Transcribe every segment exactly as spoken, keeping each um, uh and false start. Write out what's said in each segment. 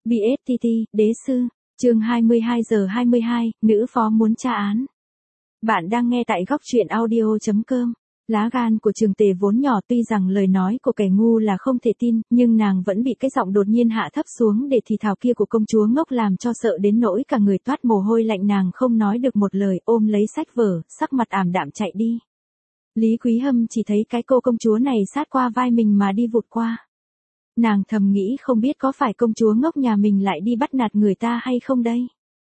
bê ét tê tê, đế sư, chương hai mươi hai giờ hai mươi hai, nữ phó muốn tra án. Bạn đang nghe tại góc truyện audio chấm com. Lá gan của Trường Tề vốn nhỏ, tuy rằng lời nói của kẻ ngu là không thể tin, nhưng nàng vẫn bị cái giọng đột nhiên hạ thấp xuống để thì thào kia của công chúa ngốc làm cho sợ đến nỗi cả người toát mồ hôi lạnh. Nàng không nói được một lời, ôm lấy sách vở, sắc mặt ảm đạm chạy đi. Lý Quý Hâm chỉ thấy cái cô công chúa này sát qua vai mình mà đi vụt qua. Nàng thầm nghĩ không biết có phải công chúa ngốc nhà mình lại đi bắt nạt người ta hay không đây.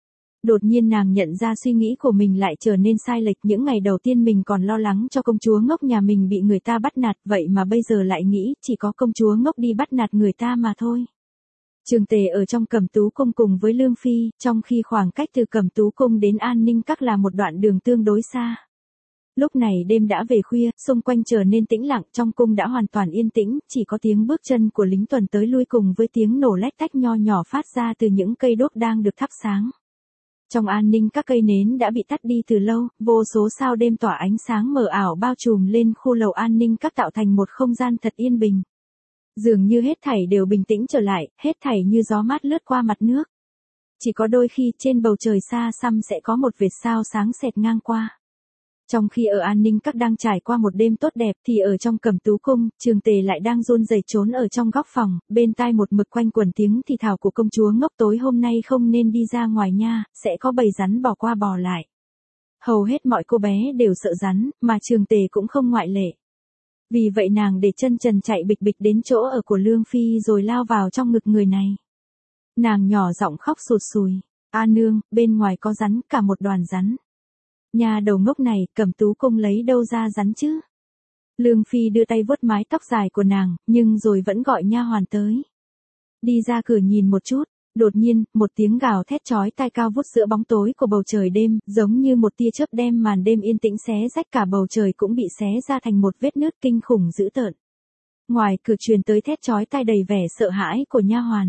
Đột nhiên nàng nhận ra suy nghĩ của mình lại trở nên sai lệch. Những ngày đầu tiên mình còn lo lắng cho công chúa ngốc nhà mình bị người ta bắt nạt, vậy mà bây giờ lại nghĩ chỉ có công chúa ngốc đi bắt nạt người ta mà thôi. Trường Tề ở trong Cẩm Tú cung cùng với Lương Phi, trong khi khoảng cách từ Cẩm Tú cung đến An Ninh Các là một đoạn đường tương đối xa. Lúc này đêm đã về khuya, xung quanh trở nên tĩnh lặng, trong cung đã hoàn toàn yên tĩnh, chỉ có tiếng bước chân của lính tuần tới lui cùng với tiếng nổ lách tách nho nhỏ phát ra từ những cây đốt đang được thắp sáng. Trong An Ninh Các cây nến đã bị tắt đi từ lâu, vô số sao đêm tỏa ánh sáng mờ ảo bao trùm lên khu lầu An Ninh Các tạo thành một không gian thật yên bình. Dường như hết thảy đều bình tĩnh trở lại, hết thảy như gió mát lướt qua mặt nước. Chỉ có đôi khi trên bầu trời xa xăm sẽ có một vệt sao sáng xẹt ngang qua. Trong khi ở An Ninh Các đang trải qua một đêm tốt đẹp thì ở trong Cẩm Tú cung, Trường Tề lại đang run rẩy trốn ở trong góc phòng, bên tai một mực quanh quẩn tiếng thì thào của công chúa ngốc, tối hôm nay không nên đi ra ngoài nha, sẽ có bầy rắn bò qua bò lại. Hầu hết mọi cô bé đều sợ rắn, mà Trường Tề cũng không ngoại lệ. Vì vậy nàng để chân trần chạy bịch bịch đến chỗ ở của Lương Phi rồi lao vào trong ngực người này. Nàng nhỏ giọng khóc sụt sùi, "A nương, bên ngoài có rắn, cả một đoàn rắn." Nhà đầu ngốc này, Cẩm Tú cung lấy đâu ra rắn chứ? Lương Phi đưa tay vuốt mái tóc dài của nàng, nhưng rồi vẫn gọi nha hoàn tới. Đi ra cửa nhìn một chút, đột nhiên, một tiếng gào thét chói tai cao vút giữa bóng tối của bầu trời đêm, giống như một tia chớp đem màn đêm yên tĩnh xé rách, cả bầu trời cũng bị xé ra thành một vết nứt kinh khủng dữ tợn. Ngoài cửa truyền tới thét chói tai đầy vẻ sợ hãi của nha hoàn.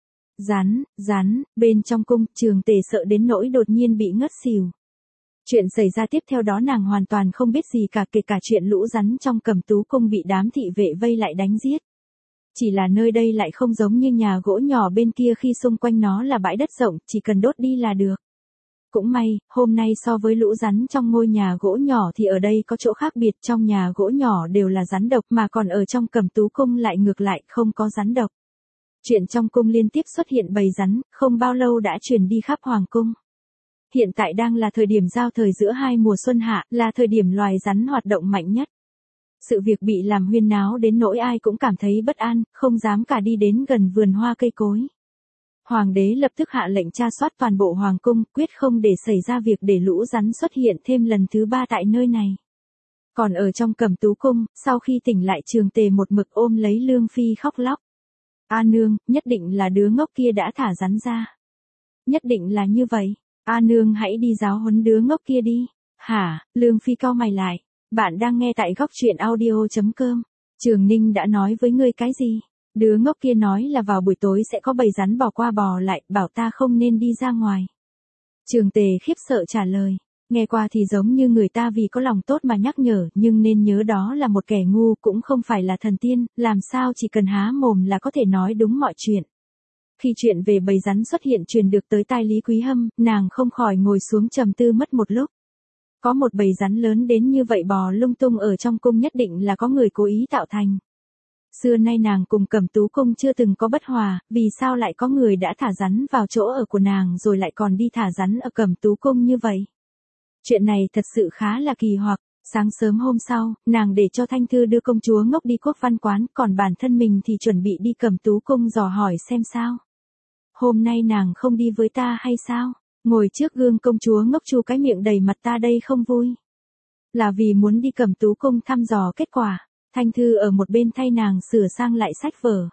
Rắn, rắn, bên trong cung, Trường Tề sợ đến nỗi đột nhiên bị ngất xỉu. Chuyện xảy ra tiếp theo đó nàng hoàn toàn không biết gì cả, kể cả chuyện lũ rắn trong Cẩm Tú cung bị đám thị vệ vây lại đánh giết. Chỉ là nơi đây lại không giống như nhà gỗ nhỏ bên kia khi xung quanh nó là bãi đất rộng, chỉ cần đốt đi là được. Cũng may, hôm nay so với lũ rắn trong ngôi nhà gỗ nhỏ thì ở đây có chỗ khác biệt, trong nhà gỗ nhỏ đều là rắn độc mà còn ở trong Cẩm Tú cung lại ngược lại, không có rắn độc. Chuyện trong cung liên tiếp xuất hiện bầy rắn, không bao lâu đã truyền đi khắp hoàng cung. Hiện tại đang là thời điểm giao thời giữa hai mùa xuân hạ, là thời điểm loài rắn hoạt động mạnh nhất. Sự việc bị làm huyên náo đến nỗi ai cũng cảm thấy bất an, không dám cả đi đến gần vườn hoa cây cối. Hoàng đế lập tức hạ lệnh tra soát toàn bộ hoàng cung, quyết không để xảy ra việc để lũ rắn xuất hiện thêm lần thứ ba tại nơi này. Còn ở trong Cẩm Tú cung, sau khi tỉnh lại Trường Tề một mực ôm lấy Lương Phi khóc lóc. "A nương, nhất định là đứa ngốc kia đã thả rắn ra. Nhất định là như vậy. A nương hãy đi giáo huấn đứa ngốc kia đi." "Hả?" Lương Phi cau mày lại. "Bạn đang nghe tại góc truyện audio chấm com. Trường Ninh đã nói với ngươi cái gì? Đứa ngốc kia nói là vào buổi tối sẽ có bầy rắn bò qua bò lại, bảo ta không nên đi ra ngoài." Trường Tề khiếp sợ trả lời. Nghe qua thì giống như người ta vì có lòng tốt mà nhắc nhở, nhưng nên nhớ đó là một kẻ ngu, cũng không phải là thần tiên, làm sao chỉ cần há mồm là có thể nói đúng mọi chuyện. Khi chuyện về bầy rắn xuất hiện truyền được tới tai Lý Quý Hâm, nàng không khỏi ngồi xuống trầm tư mất một lúc. Có một bầy rắn lớn đến như vậy bò lung tung ở trong cung, nhất định là có người cố ý tạo thành. Xưa nay nàng cùng Cẩm Tú cung chưa từng có bất hòa, vì sao lại có người đã thả rắn vào chỗ ở của nàng rồi lại còn đi thả rắn ở Cẩm Tú cung như vậy? Chuyện này thật sự khá là kỳ hoặc. Sáng sớm hôm sau, nàng để cho Thanh Thư đưa công chúa ngốc đi Quốc Văn quán, còn bản thân mình thì chuẩn bị đi Cẩm Tú cung dò hỏi xem sao. "Hôm nay nàng không đi với ta hay sao? Ngồi trước gương công chúa ngốc chu cái miệng đầy mặt ta đây không vui. Là vì muốn đi Cẩm Tú cung thăm dò kết quả." Thanh Thư ở một bên thay nàng sửa sang lại sách vở.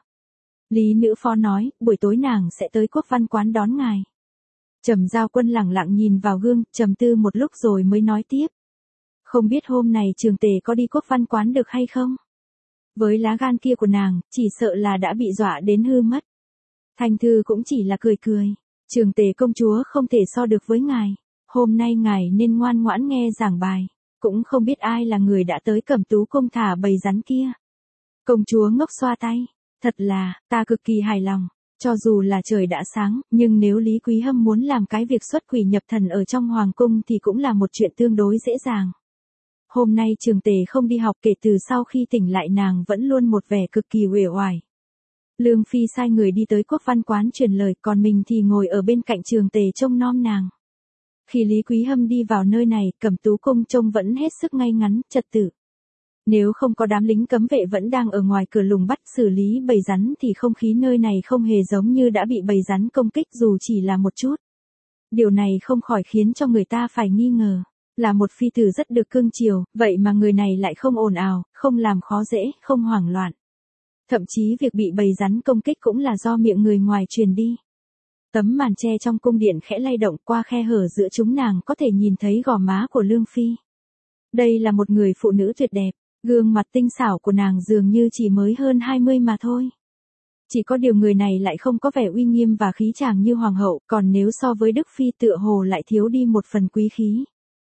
Lý nữ phó nói, "Buổi tối nàng sẽ tới Quốc Văn quán đón ngài." Trầm Giao Quân lẳng lặng nhìn vào gương, trầm tư một lúc rồi mới nói tiếp. "Không biết hôm này Trường Tề có đi Quốc Văn quán được hay không? Với lá gan kia của nàng, chỉ sợ là đã bị dọa đến hư mất." Thanh Thư cũng chỉ là cười cười. "Trường Tề công chúa không thể so được với ngài. Hôm nay ngài nên ngoan ngoãn nghe giảng bài. Cũng không biết ai là người đã tới Cẩm Tú cung thả bầy rắn kia." Công chúa ngốc xoa tay. "Thật là, ta cực kỳ hài lòng. Cho dù là trời đã sáng, nhưng nếu Lý Quý Hâm muốn làm cái việc xuất quỷ nhập thần ở trong hoàng cung thì cũng là một chuyện tương đối dễ dàng. Hôm nay Trường Tề không đi học, kể từ sau khi tỉnh lại nàng vẫn luôn một vẻ cực kỳ uể oải. Lương Phi sai người đi tới Quốc Văn quán truyền lời, còn mình thì ngồi ở bên cạnh Trường Tề trông nom nàng. Khi Lý Quý Hâm đi vào nơi này, Cẩm Tú cung trông vẫn hết sức ngay ngắn, trật tự. Nếu không có đám lính cấm vệ vẫn đang ở ngoài cửa lùng bắt xử lý bầy rắn thì không khí nơi này không hề giống như đã bị bầy rắn công kích dù chỉ là một chút. Điều này không khỏi khiến cho người ta phải nghi ngờ. Là một phi tử rất được cưng chiều, vậy mà người này lại không ồn ào, không làm khó dễ, không hoảng loạn. Thậm chí việc bị bầy rắn công kích cũng là do miệng người ngoài truyền đi. Tấm màn che trong cung điện khẽ lay động, qua khe hở giữa chúng nàng có thể nhìn thấy gò má của Lương Phi. Đây là một người phụ nữ tuyệt đẹp, gương mặt tinh xảo của nàng dường như chỉ mới hơn hai mươi mà thôi. Chỉ có điều người này lại không có vẻ uy nghiêm và khí chàng như hoàng hậu, còn nếu so với Đức Phi tựa hồ lại thiếu đi một phần quý khí.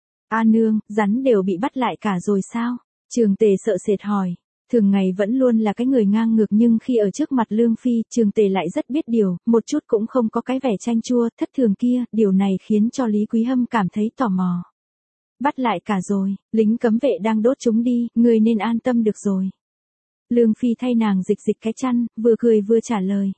A nương, rắn đều bị bắt lại cả rồi sao? Trường Tề sợ sệt hỏi. Thường ngày vẫn luôn là cái người ngang ngược nhưng khi ở trước mặt Lương Phi, Trường Tề lại rất biết điều, một chút cũng không có cái vẻ chanh chua, thất thường kia, điều này khiến cho Lý Quý Hâm cảm thấy tò mò. Bắt lại cả rồi, lính cấm vệ đang đốt chúng đi, người nên an tâm được rồi. Lương Phi thay nàng dịch dịch cái chăn, vừa cười vừa trả lời.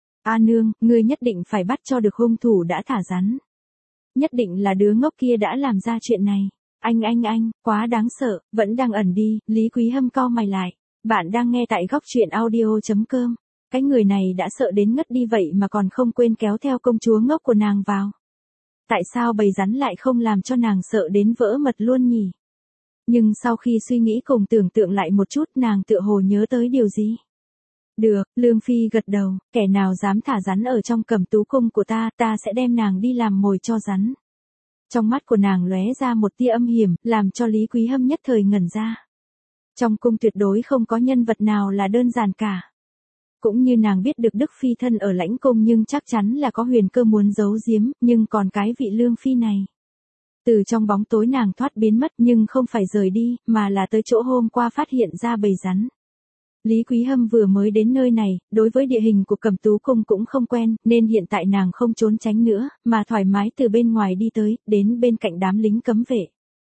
A nương, ngươi nhất định phải bắt cho được hung thủ đã thả rắn. Nhất định là đứa ngốc kia đã làm ra chuyện này. Anh anh anh, quá đáng sợ, vẫn đang ẩn đi, Lý Quý Hâm cau mày lại. Bạn đang nghe tại góc truyện audio chấm com. Cái người này đã sợ đến ngất đi vậy mà còn không quên kéo theo công chúa ngốc của nàng vào. Tại sao bầy rắn lại không làm cho nàng sợ đến vỡ mật luôn nhỉ? Nhưng sau khi suy nghĩ cùng tưởng tượng lại một chút, nàng tựa hồ nhớ tới điều gì. Được, Lương Phi gật đầu, kẻ nào dám thả rắn ở trong Cẩm Tú cung của ta, ta sẽ đem nàng đi làm mồi cho rắn. Trong mắt của nàng lóe ra một tia âm hiểm, làm cho Lý Quý Hâm nhất thời ngẩn ra. Trong cung tuyệt đối không có nhân vật nào là đơn giản cả. Cũng như nàng biết được Đức Phi thân ở lãnh cung nhưng chắc chắn là có huyền cơ muốn giấu giếm, nhưng còn cái vị Lương Phi này. Từ trong bóng tối nàng thoát biến mất nhưng không phải rời đi, mà là tới chỗ hôm qua phát hiện ra bầy rắn. Lý Quý Hâm vừa mới đến nơi này, đối với địa hình của Cẩm Tú cung cũng không quen, nên hiện tại nàng không trốn tránh nữa, mà thoải mái từ bên ngoài đi tới, đến bên cạnh đám lính cấm vệ.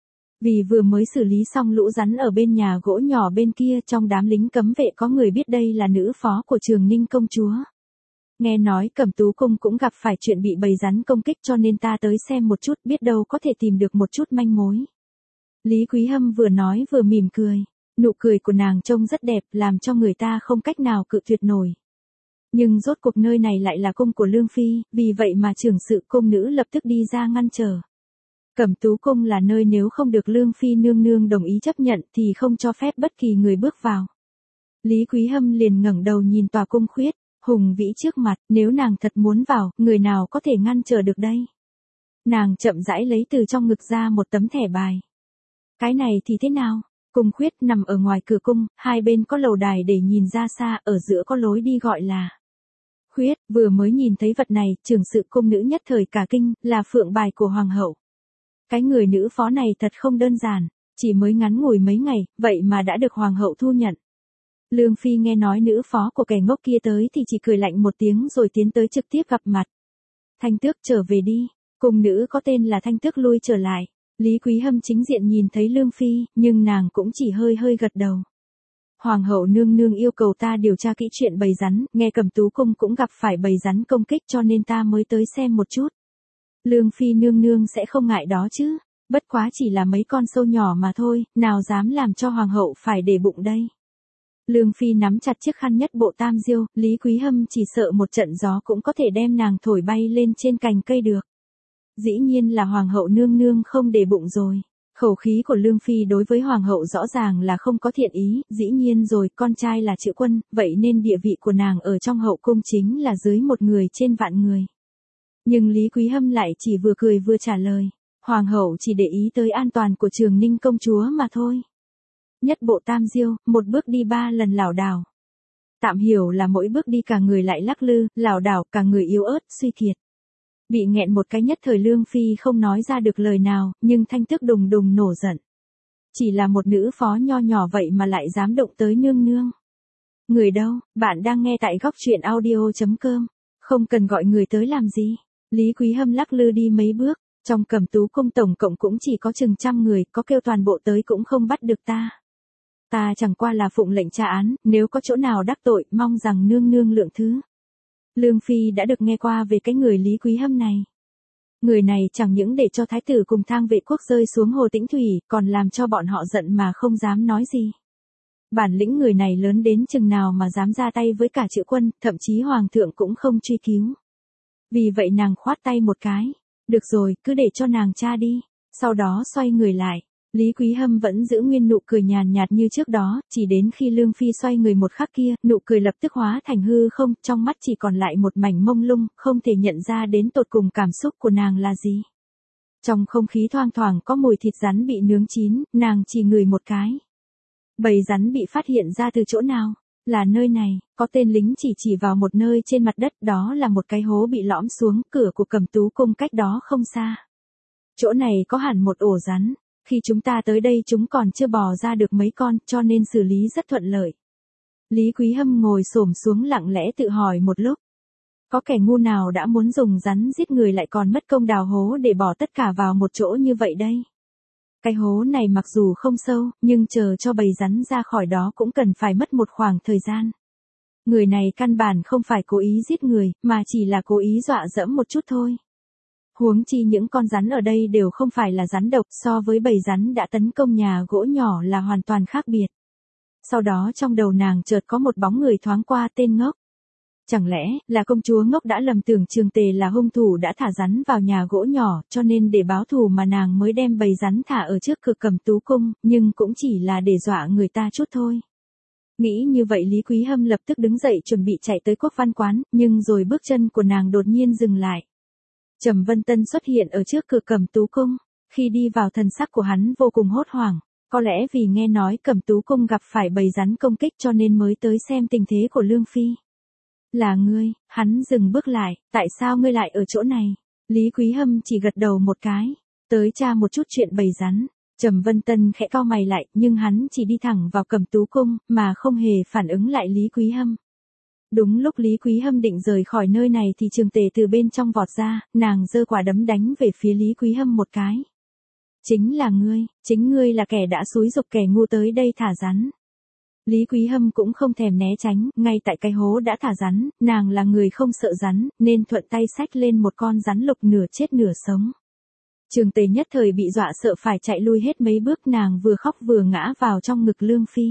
Vì vừa mới xử lý xong lũ rắn ở bên nhà gỗ nhỏ bên kia, trong đám lính cấm vệ có người biết đây là nữ phó của Trường Ninh công chúa. Nghe nói Cẩm Tú cung cũng gặp phải chuyện bị bầy rắn công kích cho nên ta tới xem một chút, biết đâu có thể tìm được một chút manh mối. Lý Quý Hâm vừa nói vừa mỉm cười. Nụ cười của nàng trông rất đẹp, làm cho người ta không cách nào cự tuyệt nổi. Nhưng rốt cuộc nơi này lại là cung của Lương Phi, vì vậy mà trưởng sự cung nữ lập tức đi ra ngăn trở. Cẩm Tú cung là nơi nếu không được Lương Phi nương nương đồng ý chấp nhận thì không cho phép bất kỳ người bước vào. Lý Quý Hâm liền ngẩng đầu nhìn tòa cung khuyết, hùng vĩ trước mặt, nếu nàng thật muốn vào, người nào có thể ngăn trở được đây? Nàng chậm rãi lấy từ trong ngực ra một tấm thẻ bài. Cái này thì thế nào? Cung khuyết nằm ở ngoài cửa cung, hai bên có lầu đài để nhìn ra xa, ở giữa có lối đi gọi là khuyết. Vừa mới nhìn thấy vật này, trưởng sự cung nữ nhất thời cả kinh, là phượng bài của hoàng hậu. Cái người nữ phó này thật không đơn giản, chỉ mới ngắn ngủi mấy ngày, vậy mà đã được hoàng hậu thu nhận. Lương Phi nghe nói nữ phó của kẻ ngốc kia tới thì chỉ cười lạnh một tiếng rồi tiến tới trực tiếp gặp mặt. Thanh Tước trở về đi, cung nữ có tên là Thanh Tước lui trở lại. Lý Quý Hâm chính diện nhìn thấy Lương Phi, nhưng nàng cũng chỉ hơi hơi gật đầu. Hoàng hậu nương nương yêu cầu ta điều tra kỹ chuyện bầy rắn, nghe Cẩm Tú cung cũng gặp phải bầy rắn công kích cho nên ta mới tới xem một chút. Lương Phi nương nương sẽ không ngại đó chứ, bất quá chỉ là mấy con sâu nhỏ mà thôi, nào dám làm cho hoàng hậu phải để bụng đây. Lương Phi nắm chặt chiếc khăn nhất bộ tam diêu, Lý Quý Hâm chỉ sợ một trận gió cũng có thể đem nàng thổi bay lên trên cành cây được. Dĩ nhiên là hoàng hậu nương nương không để bụng rồi. Khẩu khí của Lương Phi đối với hoàng hậu rõ ràng là không có thiện ý, dĩ nhiên rồi, con trai là chữ quân, vậy nên địa vị của nàng ở trong hậu cung chính là dưới một người trên vạn người. Nhưng Lý Quý Hâm lại chỉ vừa cười vừa trả lời, hoàng hậu chỉ để ý tới an toàn của Trường Ninh công chúa mà thôi. Nhất bộ tam diêu, một bước đi ba lần lảo đảo. Tạm hiểu là mỗi bước đi cả người lại lắc lư, lảo đảo, cả người yếu ớt, suy kiệt. Bị nghẹn một cái nhất thời Lương Phi không nói ra được lời nào, nhưng Thanh Tước đùng đùng nổ giận. Chỉ là một nữ phó nho nhỏ vậy mà lại dám động tới nương nương. Người đâu, bạn đang nghe tại góc truyện audio chấm com. Không cần gọi người tới làm gì. Lý Quý Hâm lắc lư đi mấy bước, trong Cẩm Tú cung tổng cộng cũng chỉ có chừng trăm người, có kêu toàn bộ tới cũng không bắt được ta. Ta chẳng qua là phụng lệnh tra án, nếu có chỗ nào đắc tội, mong rằng nương nương lượng thứ. Lương Phi đã được nghe qua về cái người Lý Quý Hâm này. Người này chẳng những để cho thái tử cùng Thang Vệ Quốc rơi xuống hồ Tĩnh Thủy, còn làm cho bọn họ giận mà không dám nói gì. Bản lĩnh người này lớn đến chừng nào mà dám ra tay với cả Triệu Quân, thậm chí hoàng thượng cũng không truy cứu. Vì vậy nàng khoát tay một cái. Được rồi, cứ để cho nàng tra đi. Sau đó xoay người lại. Lý Quý Hâm vẫn giữ nguyên nụ cười nhàn nhạt như trước đó, chỉ đến khi Lương Phi xoay người một khắc kia, nụ cười lập tức hóa thành hư không, trong mắt chỉ còn lại một mảnh mông lung, không thể nhận ra đến tột cùng cảm xúc của nàng là gì. Trong không khí thoang thoảng có mùi thịt rắn bị nướng chín, nàng chỉ ngửi một cái. Bầy rắn bị phát hiện ra từ chỗ nào? Là nơi này, có tên lính chỉ chỉ vào một nơi trên mặt đất, đó là một cái hố bị lõm xuống, cửa của Cẩm Tú cung cách đó không xa. Chỗ này có hẳn một ổ rắn. Khi chúng ta tới đây chúng còn chưa bò ra được mấy con, cho nên xử lý rất thuận lợi. Lý Quý Hâm ngồi xổm xuống lặng lẽ tự hỏi một lúc. Có kẻ ngu nào đã muốn dùng rắn giết người lại còn mất công đào hố để bỏ tất cả vào một chỗ như vậy đây? Cái hố này mặc dù không sâu, nhưng chờ cho bầy rắn ra khỏi đó cũng cần phải mất một khoảng thời gian. Người này căn bản không phải cố ý giết người, mà chỉ là cố ý dọa dẫm một chút thôi. Huống chi những con rắn ở đây đều không phải là rắn độc, so với bầy rắn đã tấn công nhà gỗ nhỏ là hoàn toàn khác biệt. Sau đó trong đầu nàng chợt có một bóng người thoáng qua, tên Ngốc. Chẳng lẽ là công chúa Ngốc đã lầm tưởng Trường Tề là hung thủ đã thả rắn vào nhà gỗ nhỏ, cho nên để báo thù mà nàng mới đem bầy rắn thả ở trước cửa Cẩm Tú cung, nhưng cũng chỉ là để dọa người ta chút thôi. Nghĩ như vậy Lý Quý Hâm lập tức đứng dậy chuẩn bị chạy tới Quốc Văn quán, nhưng rồi bước chân của nàng đột nhiên dừng lại. Trầm Vân Tân xuất hiện ở trước cửa Cẩm Tú cung, khi đi vào thần sắc của hắn vô cùng hốt hoảng, có lẽ vì nghe nói Cẩm Tú cung gặp phải bầy rắn công kích cho nên mới tới xem tình thế của Lương Phi. Là ngươi? Hắn dừng bước lại, tại sao ngươi lại ở chỗ này? Lý Quý Hâm chỉ gật đầu một cái, tới tra một chút chuyện bầy rắn. Trầm Vân Tân khẽ cau mày lại, nhưng hắn chỉ đi thẳng vào Cẩm Tú cung, mà không hề phản ứng lại Lý Quý Hâm. Đúng lúc Lý Quý Hâm định rời khỏi nơi này thì Trường Tề từ bên trong vọt ra, nàng giơ quả đấm đánh về phía Lý Quý Hâm một cái. Chính là ngươi, chính ngươi là kẻ đã xúi giục kẻ ngu tới đây thả rắn. Lý Quý Hâm cũng không thèm né tránh, ngay tại cái hố đã thả rắn, nàng là người không sợ rắn, nên thuận tay xách lên một con rắn lục nửa chết nửa sống. Trường Tề nhất thời bị dọa sợ phải chạy lui hết mấy bước, nàng vừa khóc vừa ngã vào trong ngực Lương Phi.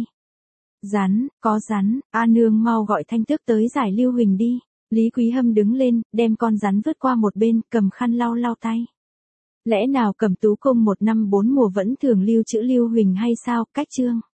Rắn, có rắn, A nương mau gọi Thanh Tước tới giải Lưu Huỳnh đi. Lý Quý Hâm đứng lên, đem con rắn vứt qua một bên, cầm khăn lau lau tay. Lẽ nào Cẩm Tú cung một năm bốn mùa vẫn thường lưu trữ Lưu Huỳnh hay sao? Cách chương.